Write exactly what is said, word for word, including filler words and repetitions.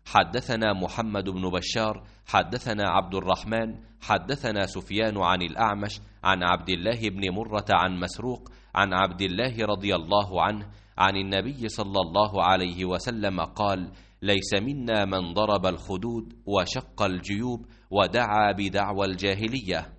حدثنا محمد بن بشار حدثنا عبد الرحمن حدثنا سفيان عن الأعمش عن عبد الله بن مرة عن مسروق عن عبد الله رضي الله عنه عن النبي صلى الله عليه وسلم قال: ليس منا من ضرب الخدود وشق الجيوب ودعا بدعوى الجاهلية.